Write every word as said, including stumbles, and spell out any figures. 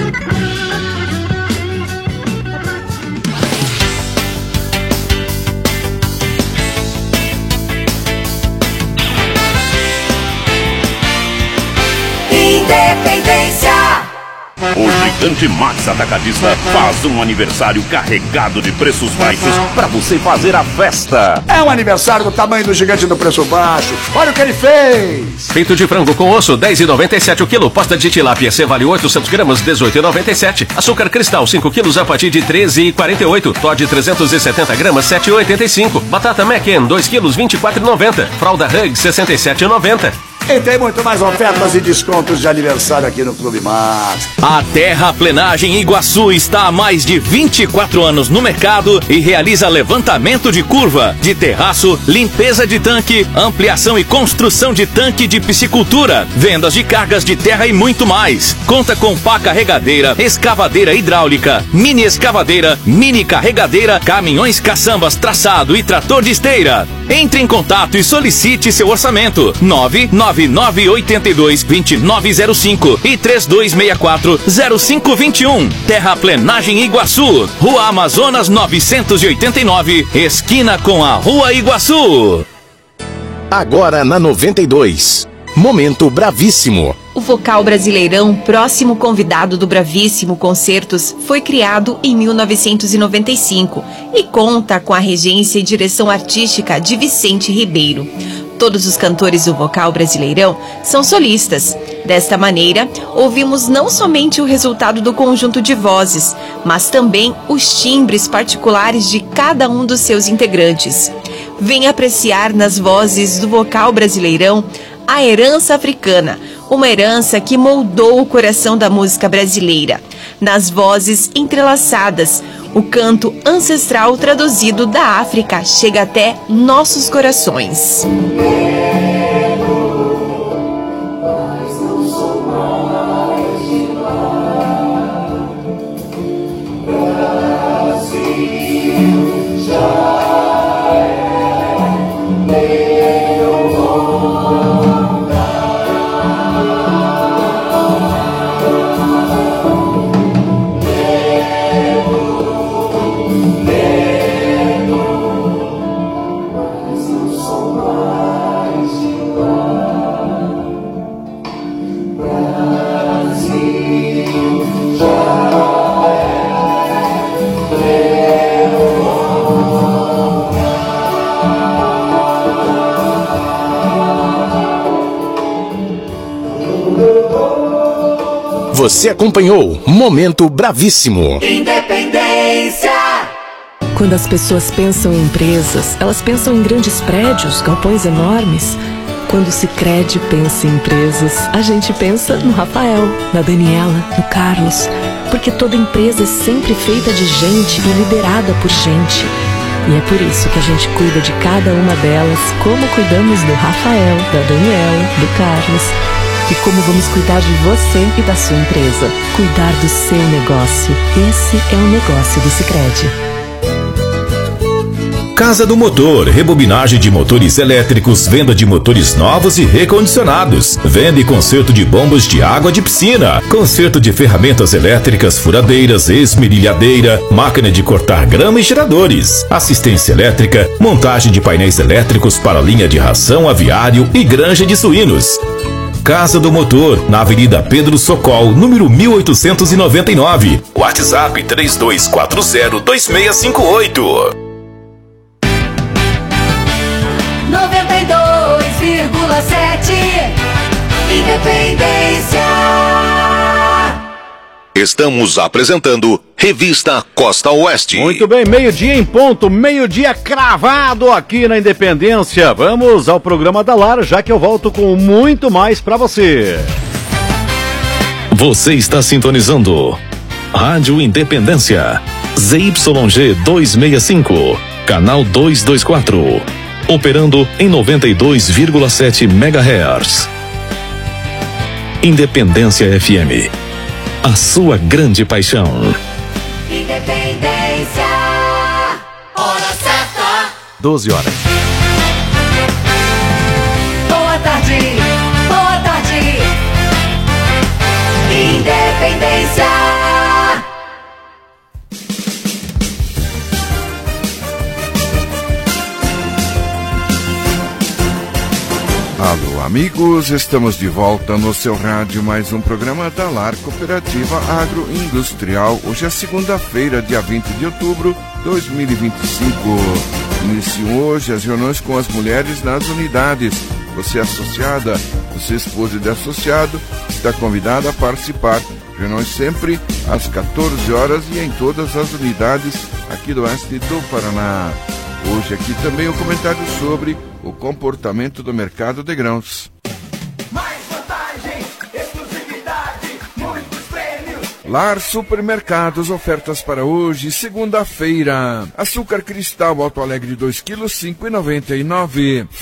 Independência. O Gigante Max Atacadista faz um aniversário carregado de preços baixos para você fazer a festa. É um aniversário do tamanho do Gigante do Preço Baixo. Olha o que ele fez. Peito de frango com osso, dez reais e noventa e sete centavos o quilo. Pasta de tilápia C vale oitocentos gramas, dezoito reais e noventa e sete centavos. Açúcar cristal, cinco quilos a partir de treze reais e quarenta e oito centavos. Todd trezentos e setenta gramas, sete reais e oitenta e cinco centavos. Batata Macken, dois quilos, vinte e quatro reais e noventa centavos. Fralda Hug, sessenta e sete reais e noventa centavos. E tem muito mais ofertas e descontos de aniversário aqui no Clube Max. A Terraplenagem Iguaçu está há mais de vinte e quatro anos no mercado e realiza levantamento de curva, de terraço, limpeza de tanque, ampliação e construção de tanque de piscicultura, vendas de cargas de terra e muito mais. Conta com pá carregadeira, escavadeira hidráulica, mini escavadeira, mini carregadeira, caminhões caçambas, traçado e trator de esteira. Entre em contato e solicite seu orçamento. nove nove nove oito dois, dois nove zero cinco e três dois seis quatro, zero cinco dois um. Terraplenagem Iguaçu, Rua Amazonas novecentos e oitenta e nove, esquina com a Rua Iguaçu. Agora na noventa e dois, Momento Bravíssimo. O Vocal Brasileirão, próximo convidado do Bravíssimo Concertos, foi criado em mil novecentos e noventa e cinco e conta com a regência e direção artística de Vicente Ribeiro. Todos os cantores do Vocal Brasileirão são solistas. Desta maneira, ouvimos não somente o resultado do conjunto de vozes, mas também os timbres particulares de cada um dos seus integrantes. Venha apreciar nas vozes do Vocal Brasileirão a herança africana, uma herança que moldou o coração da música brasileira. Nas vozes entrelaçadas, o canto ancestral traduzido da África chega até nossos corações. Você acompanhou Momento Bravíssimo. Independência. Quando as pessoas pensam em empresas, elas pensam em grandes prédios, galpões enormes. Quando o Sicredi pensa em empresas, a gente pensa no Rafael, na Daniela, no Carlos. Porque toda empresa é sempre feita de gente e liderada por gente. E é por isso que a gente cuida de cada uma delas, como cuidamos do Rafael, da Daniela, do Carlos. E como vamos cuidar de você e da sua empresa. Cuidar do seu negócio. Esse é o negócio do Sicredi. Casa do Motor, rebobinagem de motores elétricos, venda de motores novos e recondicionados, venda e conserto de bombas de água de piscina, conserto de ferramentas elétricas, furadeiras, esmerilhadeira, máquina de cortar grama e geradores, assistência elétrica, montagem de painéis elétricos para linha de ração, aviário e granja de suínos. Casa do Motor, na Avenida Pedro Socol, número mil oitocentos e noventa e nove. WhatsApp três dois quatro zero, dois seis cinco oito. noventa e dois vírgula sete Independência. Estamos apresentando Revista Costa Oeste. Muito bem, meio-dia em ponto, meio-dia cravado aqui na Independência. Vamos ao programa da Lara, já que eu volto com muito mais pra você. Você está sintonizando Rádio Independência, Z Y G duzentos e sessenta e cinco, canal duzentos e vinte e quatro, operando em noventa e dois vírgula sete megahertz. Independência F M, a sua grande paixão. Independência. Hora certa. doze horas. Boa tarde. Boa tarde. Independência. Amigos, estamos de volta no seu rádio, mais um programa da Lar Cooperativa Agroindustrial. Hoje é segunda-feira, dia vinte de outubro de dois mil e vinte e cinco. Iniciam hoje as reuniões com as mulheres nas unidades. Você associada, você esposa de associado, está convidada a participar. Reuniões sempre às quatorze horas e em todas as unidades aqui do oeste do Paraná. Hoje aqui também o comentário sobre o comportamento do mercado de grãos. Mais vantagem, exclusividade, muitos prêmios. Lar Supermercados, ofertas para hoje, segunda-feira. Açúcar cristal Alto Alegre dois quilos, cinco reais e noventa e nove centavos.